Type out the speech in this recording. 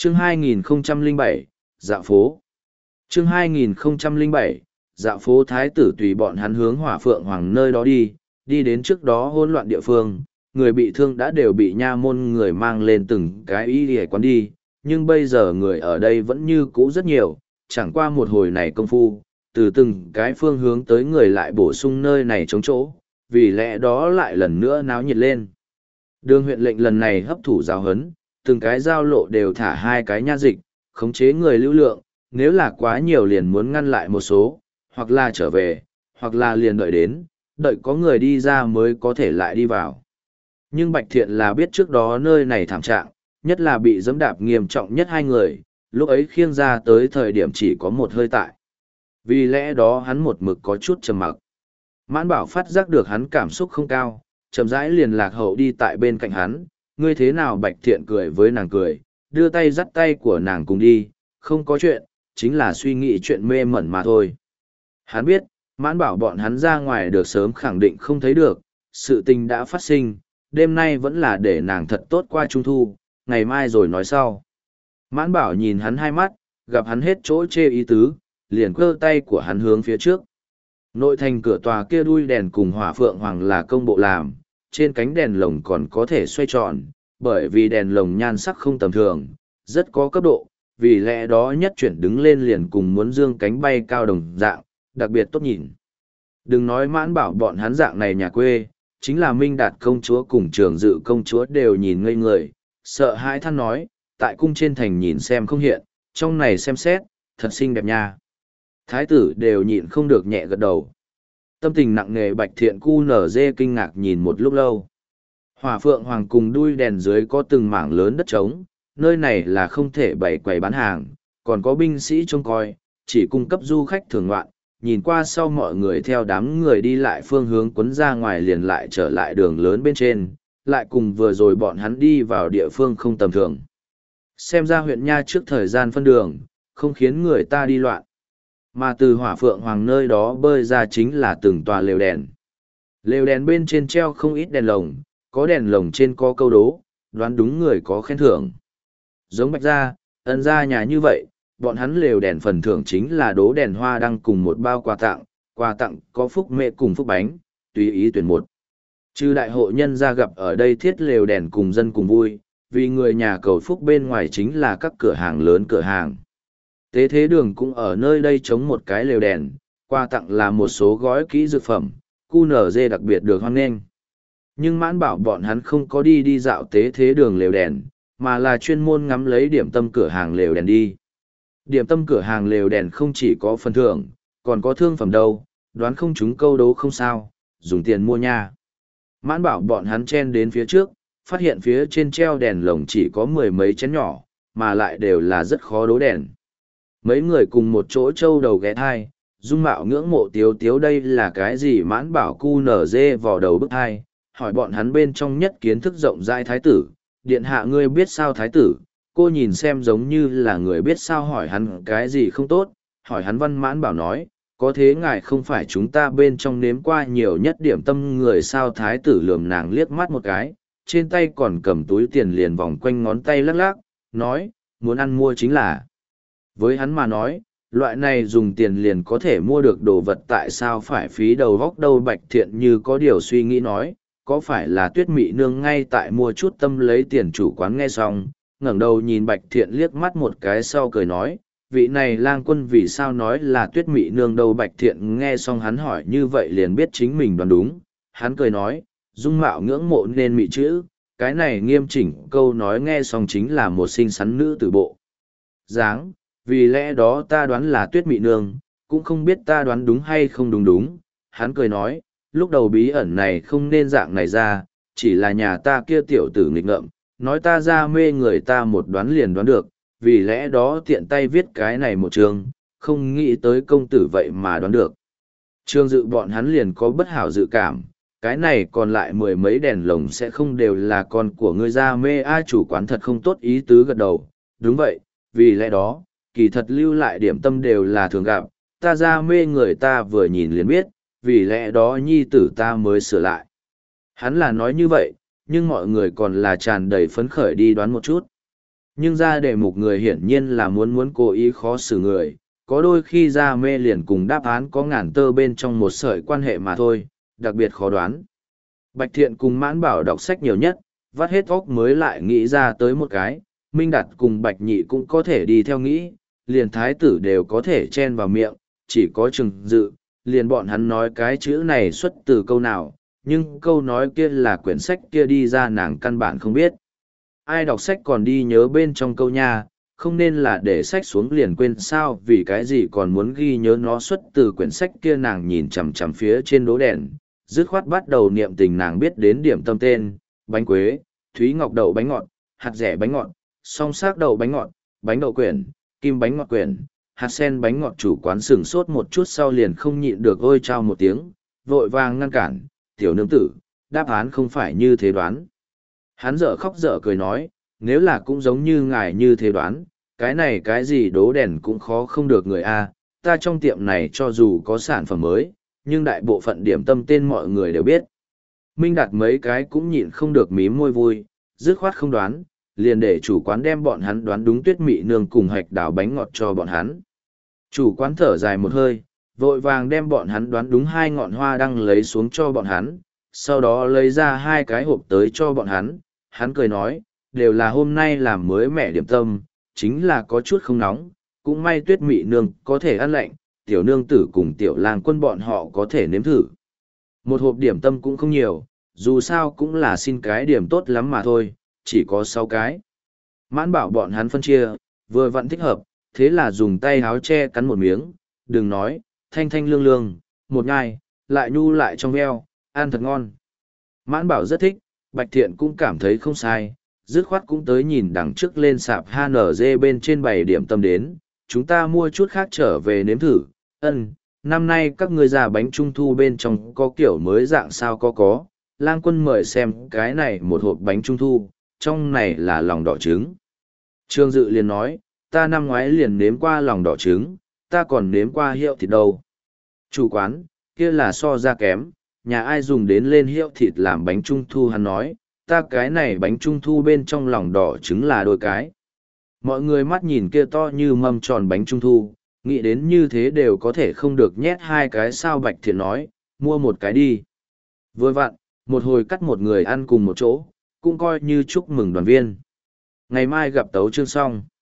Chương 2007, Dạo phố. Chương 2007, Dạo phố. Thái tử tùy bọn hắn hướng Hỏa Phượng Hoàng nơi đó đi đến trước đó hỗn loạn địa phương, người bị thương đã đều bị nha môn người mang lên từng cái y y quán đi, nhưng bây giờ người ở đây vẫn như cũ rất nhiều, chẳng qua một hồi này công phu, từ từng cái phương hướng tới người lại bổ sung nơi này chống chỗ, vì lẽ đó lại lần nữa náo nhiệt lên. Đường huyện lệnh lần này hấp thụ giáo huấn, từng cái giao lộ đều thả hai cái nha dịch, khống chế người lưu lượng, nếu là quá nhiều liền muốn ngăn lại một số, hoặc là trở về, hoặc là liền đợi có người đi ra mới có thể lại đi vào. Nhưng Bạch Thiện là biết trước đó nơi này thảm trạng, nhất là bị giẫm đạp nghiêm trọng nhất hai người, lúc ấy khiêng ra tới thời điểm chỉ có một hơi tại. Vì lẽ đó hắn một mực có chút trầm mặc. Mãn Bảo phát giác được hắn cảm xúc không cao, chậm rãi liền lạc hậu đi tại bên cạnh hắn, ngươi thế nào? Bạch Thiện cười với nàng cười, đưa tay dắt tay của nàng cùng đi, không có chuyện, chính là suy nghĩ chuyện mê mẩn mà thôi. Hắn biết, Mãn Bảo bọn hắn ra ngoài được sớm khẳng định không thấy được, sự tình đã phát sinh, đêm nay vẫn là để nàng thật tốt qua Trung Thu, ngày mai rồi nói sau. Mãn Bảo nhìn hắn hai mắt, gặp hắn hết chỗ chê ý tứ, liền cơ tay của hắn hướng phía trước. Nội thành cửa tòa kia đuôi đèn cùng Hỏa Phượng Hoàng là công bộ làm, trên cánh đèn lồng còn có thể xoay tròn, bởi vì đèn lồng nhan sắc không tầm thường, rất có cấp độ, vì lẽ đó nhất chuyển đứng lên liền cùng muốn dương cánh bay cao đồng dạng, đặc biệt tốt nhìn. Đừng nói Mãn Bảo bọn hắn dạng này nhà quê, chính là Minh Đạt công chúa cùng Trường Dự công chúa đều nhìn ngây người, sợ hãi than nói, tại cung trên thành nhìn xem không hiện, trong này xem xét, thật xinh đẹp nha. Thái tử đều nhịn không được nhẹ gật đầu. Tâm tình nặng nề Bạch Thiện cu nở dê kinh ngạc nhìn một lúc lâu. Hỏa Phượng Hoàng cùng đuôi đèn dưới có từng mảng lớn đất trống, nơi này là không thể bày quầy bán hàng, còn có binh sĩ trông coi, chỉ cung cấp du khách thường ngoạn. Nhìn qua sau mọi người theo đám người đi lại phương hướng quấn ra ngoài liền lại trở lại đường lớn bên trên, lại cùng vừa rồi bọn hắn đi vào địa phương không tầm thường. Xem ra huyện Nha trước thời gian phân đường, không khiến người ta đi loạn. Mà từ Hỏa Phượng Hoàng nơi đó bơi ra chính là từng tòa lều đèn. Lều đèn bên trên treo không ít đèn lồng, có đèn lồng trên có câu đố, đoán đúng người có khen thưởng. Giống Bạch gia, Ân gia nhà như vậy, bọn hắn lều đèn phần thưởng chính là đố đèn hoa đăng cùng một bao quà tặng có phúc mẹ cùng phúc bánh, tùy ý tuyển một. Trừ đại hộ nhân gia gặp ở đây thiết lều đèn cùng dân cùng vui, vì người nhà cầu phúc bên ngoài chính là các cửa hàng lớn cửa hàng. Tế thế đường cũng ở nơi đây chống một cái lều đèn, quà tặng là một số gói kỹ dược phẩm, QNZ đặc biệt được hoan nghênh. Nhưng Mãn Bảo bọn hắn không có đi dạo tế thế đường lều đèn, mà là chuyên môn ngắm lấy điểm tâm cửa hàng lều đèn đi. Điểm tâm cửa hàng lều đèn không chỉ có phần thưởng, còn có thương phẩm đâu, đoán không chúng câu đố không sao, dùng tiền mua nha. Mãn Bảo bọn hắn chen đến phía trước, phát hiện phía trên treo đèn lồng chỉ có mười mấy chén nhỏ, mà lại đều là rất khó đố đèn. Mấy người cùng một chỗ trâu đầu ghé thai, dung mạo ngưỡng mộ tiếu tiếu đây là cái gì? Mãn Bảo cu nở dê vào đầu bức thai, hỏi bọn hắn bên trong nhất kiến thức rộng rãi thái tử, điện hạ ngươi biết sao thái tử? Cô nhìn xem giống như là người biết sao, hỏi hắn cái gì không tốt, hỏi hắn Văn Mãn Bảo nói, có thế ngài không phải chúng ta bên trong nếm qua nhiều nhất điểm tâm người sao? Thái tử lườm nàng liếc mắt một cái, trên tay còn cầm túi tiền liền vòng quanh ngón tay lắc lắc, nói, muốn ăn mua chính là. Với hắn mà nói, loại này dùng tiền liền có thể mua được đồ vật tại sao phải phí đầu góc đâu? Bạch Thiện như có điều suy nghĩ nói, có phải là Tuyết Mị nương ngay tại mua chút tâm lấy tiền chủ quán? Nghe xong, ngẩng đầu nhìn Bạch Thiện liếc mắt một cái sau cười nói, vị này lang quân vì sao nói là Tuyết Mị nương đâu? Bạch Thiện nghe xong hắn hỏi như vậy liền biết chính mình đoán đúng, hắn cười nói, dung mạo ngưỡng mộ nên mị chữ, cái này nghiêm chỉnh câu nói nghe xong chính là một xinh xắn nữ tử bộ dáng, vì lẽ đó ta đoán là Tuyết Mị nương, cũng không biết ta đoán đúng hay không đúng. Hắn cười nói, lúc đầu bí ẩn này không nên dạng này ra, chỉ là nhà ta kia tiểu tử nghịch ngợm, nói ta ra mê người ta một đoán liền đoán được, vì lẽ đó tiện tay viết cái này một trường, không nghĩ tới công tử vậy mà đoán được. Trương Dự bọn hắn liền có bất hảo dự cảm, cái này còn lại mười mấy đèn lồng sẽ không đều là con của ngươi ra mê. Ai chủ quán thật không tốt ý tứ gật đầu, đúng vậy, vì lẽ đó, kỳ thật lưu lại điểm tâm đều là thường gặp, ta ra mê người ta vừa nhìn liền biết, vì lẽ đó nhi tử ta mới sửa lại. Hắn là nói như vậy, nhưng mọi người còn là tràn đầy phấn khởi đi đoán một chút. Nhưng ra đề mục người hiển nhiên là muốn cố ý khó xử người, có đôi khi ra mê liền cùng đáp án có ngàn tơ bên trong một sợi quan hệ mà thôi, đặc biệt khó đoán. Bạch Thiện cùng Mãn Bảo đọc sách nhiều nhất, vắt hết óc mới lại nghĩ ra tới một cái, Minh Đạt cùng Bạch Nhị cũng có thể đi theo nghĩ, liền thái tử đều có thể chen vào miệng, chỉ có Trừng Dự, liền bọn hắn nói cái chữ này xuất từ câu nào, nhưng câu nói kia là quyển sách kia đi ra nàng căn bản không biết. Ai đọc sách còn đi nhớ bên trong câu nha, không nên là để sách xuống liền quên sao, vì cái gì còn muốn ghi nhớ nó xuất từ quyển sách kia. Nàng nhìn chằm chằm phía trên đố đèn, dứt khoát bắt đầu niệm tình. Nàng biết đến điểm tâm tên: bánh quế, thúy ngọc đậu bánh ngọt, hạt rẻ bánh ngọt, song xác đậu bánh ngọt, bánh đậu quyển, kim bánh ngọt quyển, hạt sen bánh ngọt. Chủ quán sửng sốt một chút sau liền không nhịn được ôi chao một tiếng, vội vàng ngăn cản: tiểu nương tử, đáp án không phải như thế đoán. Hắn dở khóc dở cười nói, nếu là cũng giống như ngài như thế đoán, cái này cái gì đố đèn cũng khó không được người a. Ta trong tiệm này cho dù có sản phẩm mới, nhưng đại bộ phận điểm tâm tên mọi người đều biết. Minh Đạt mấy cái cũng nhịn không được mím môi vui, dứt khoát không đoán, liền để chủ quán đem bọn hắn đoán đúng tuyết mị nương cùng hạch đào bánh ngọt cho bọn hắn. Chủ quán thở dài một hơi, vội vàng đem bọn hắn đoán đúng 2 ngọn hoa đăng lấy xuống cho bọn hắn, sau đó lấy ra 2 cái hộp tới cho bọn hắn. Hắn cười nói, đều là hôm nay làm mới mẻ điểm tâm, chính là có chút không nóng, cũng may tuyết mị nương có thể ăn lạnh, tiểu nương tử cùng tiểu lang quân bọn họ có thể nếm thử. Một hộp điểm tâm cũng không nhiều, dù sao cũng là xin cái điểm tốt lắm mà thôi, chỉ có 6 cái. Mãn Bảo bọn hắn phân chia, vừa vặn thích hợp, thế là dùng tay háo che cắn một miếng, đừng nói, thanh thanh lương lương, một nhai, lại nhu lại trong veo, ăn thật ngon. Mãn Bảo rất thích, Bạch Thiện cũng cảm thấy không sai, dứt khoát cũng tới nhìn đằng trước lên sạp HNG bên trên bày điểm tâm đến, chúng ta mua chút khác trở về nếm thử. Năm nay các ngươi già bánh trung thu bên trong có kiểu mới dạng sao có, Lang Quân mời xem cái này một hộp bánh trung thu, trong này là lòng đỏ trứng. Trương Dự liền nói, ta năm ngoái liền nếm qua lòng đỏ trứng, ta còn nếm qua hiệu thịt đâu. Chủ quán, kia là so ra kém, nhà ai dùng đến lên hiệu thịt làm bánh trung thu. Hắn nói, ta cái này bánh trung thu bên trong lòng đỏ trứng là đôi cái. Mọi người mắt nhìn kia to như mâm tròn bánh trung thu, nghĩ đến như thế đều có thể không được nhét 2 cái sao. Bạch Thiện nói, mua một cái đi. Vừa vặn, một hồi cắt một người ăn cùng một chỗ, cũng coi như chúc mừng đoàn viên. Ngày mai gặp tấu chương xong.